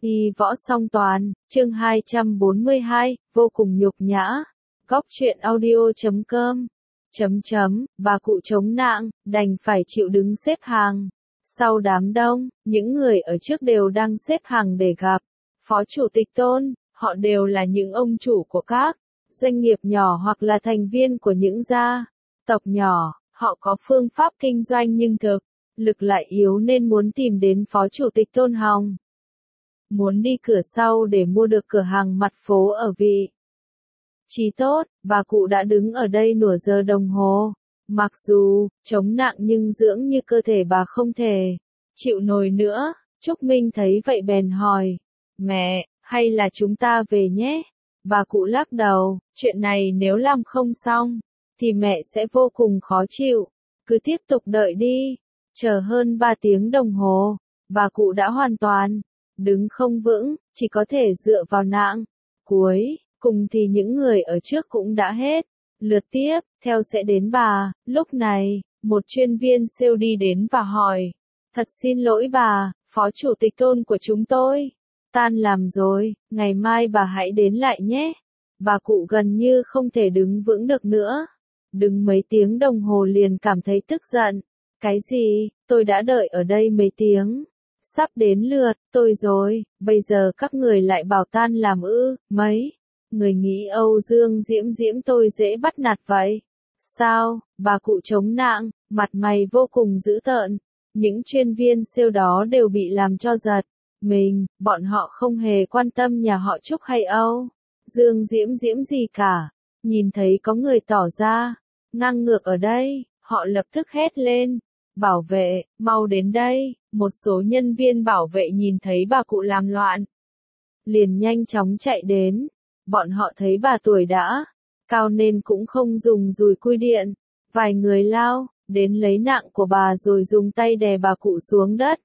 Y võ song toàn, chương 242, vô cùng nhục nhã. Góc truyện audio.com. Bà cụ chống nạng, đành phải chịu đứng xếp hàng. Sau đám đông, những người ở trước đều đang xếp hàng để gặp Phó Chủ tịch Tôn, họ đều là những ông chủ của các doanh nghiệp nhỏ hoặc là thành viên của những gia tộc nhỏ, họ có phương pháp kinh doanh nhưng thực lực lại yếu nên muốn tìm đến Phó Chủ tịch Tôn Hồng. Muốn đi cửa sau để mua được cửa hàng mặt phố ở vị trí tốt, bà cụ đã đứng ở đây nửa giờ đồng hồ. Mặc dù chống nặng nhưng dường như cơ thể bà không thể chịu nổi nữa. Trúc Minh thấy vậy bèn hỏi, mẹ, hay là chúng ta về nhé? Bà cụ lắc đầu, chuyện này nếu làm không xong, thì mẹ sẽ vô cùng khó chịu. Cứ tiếp tục đợi đi. Chờ hơn 3 tiếng đồng hồ, bà cụ đã hoàn toàn đứng không vững, chỉ có thể dựa vào nạng. Cuối cùng thì những người ở trước cũng đã hết lượt tiếp theo sẽ đến bà. Lúc này, một chuyên viên sale đi đến và hỏi, thật xin lỗi bà, Phó Chủ tịch Tôn của chúng tôi tan làm rồi, ngày mai bà hãy đến lại nhé. Bà cụ gần như không thể đứng vững được nữa. Đứng mấy tiếng đồng hồ liền cảm thấy tức giận. Cái gì, tôi đã đợi ở đây mấy tiếng. Sắp đến lượt tôi rồi, bây giờ các người lại bảo tan làm ư? Mấy người nghĩ Âu Dương Diễm Diễm tôi dễ bắt nạt vậy? Sao? Bà cụ chống nạng, mặt mày vô cùng dữ tợn. Những chuyên viên sale đó đều bị làm cho giật mình, bọn họ không hề quan tâm nhà họ Trúc hay Âu Dương Diễm Diễm gì cả. Nhìn thấy có người tỏ ra ngang ngược ở đây, họ lập tức hét lên, bảo vệ, mau đến đây. Một số nhân viên bảo vệ nhìn thấy bà cụ làm loạn, liền nhanh chóng chạy đến. Bọn họ thấy bà tuổi đã cao nên cũng không dùng dùi cui điện. Vài người lao đến lấy nạng của bà rồi dùng tay đè bà cụ xuống đất.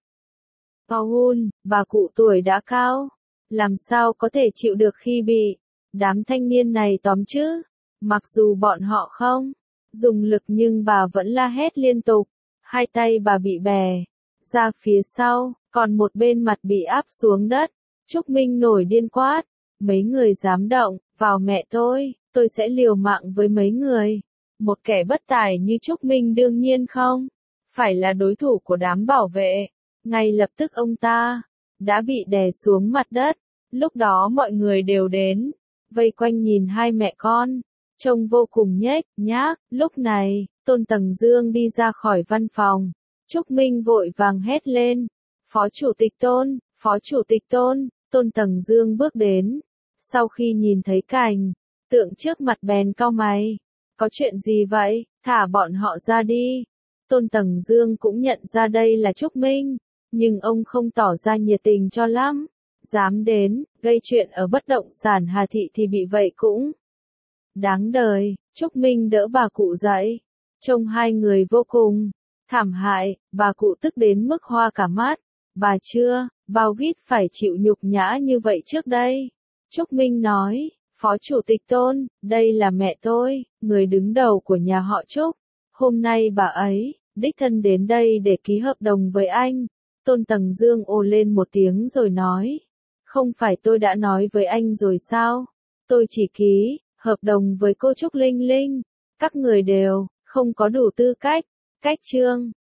Paul, bà cụ tuổi đã cao, làm sao có thể chịu được khi bị đám thanh niên này tóm chứ? Mặc dù bọn họ không dùng lực nhưng bà vẫn la hét liên tục. Hai tay bà bị bè ra phía sau, còn một bên mặt bị áp xuống đất. Trúc Minh nổi điên quát, mấy người dám động vào mẹ tôi sẽ liều mạng với mấy người. Một kẻ bất tài như Trúc Minh đương nhiên không phải là đối thủ của đám bảo vệ. Ngay lập tức ông ta đã bị đè xuống mặt đất. Lúc đó mọi người đều đến vây quanh nhìn hai mẹ con, trông vô cùng nhếch nhác. Lúc này, Tôn Tầng Dương đi ra khỏi văn phòng. Trúc Minh vội vàng hét lên, Phó Chủ tịch Tôn, Phó Chủ tịch Tôn. Tôn Tầng Dương bước đến. Sau khi nhìn thấy cảnh tượng trước mặt bèn cau mày. Có chuyện gì vậy? Thả bọn họ ra đi. Tôn Tầng Dương cũng nhận ra đây là Trúc Minh, nhưng ông không tỏ ra nhiệt tình cho lắm. Dám đến gây chuyện ở bất động sản Hà Thị thì bị vậy cũng đáng đời. Trúc Minh đỡ bà cụ dậy. Trông hai người vô cùng thảm hại, bà cụ tức đến mức hoa cả mắt. Bà chưa bao gít phải chịu nhục nhã như vậy trước đây. Trúc Minh nói, Phó Chủ tịch Tôn, đây là mẹ tôi, người đứng đầu của nhà họ Trúc. Hôm nay bà ấy đích thân đến đây để ký hợp đồng với anh. Tôn Tầng Dương ồ lên một tiếng rồi nói, không phải tôi đã nói với anh rồi sao? Tôi chỉ ký hợp đồng với cô Trúc Linh Linh. Các người đều không có đủ tư cách. Cách chương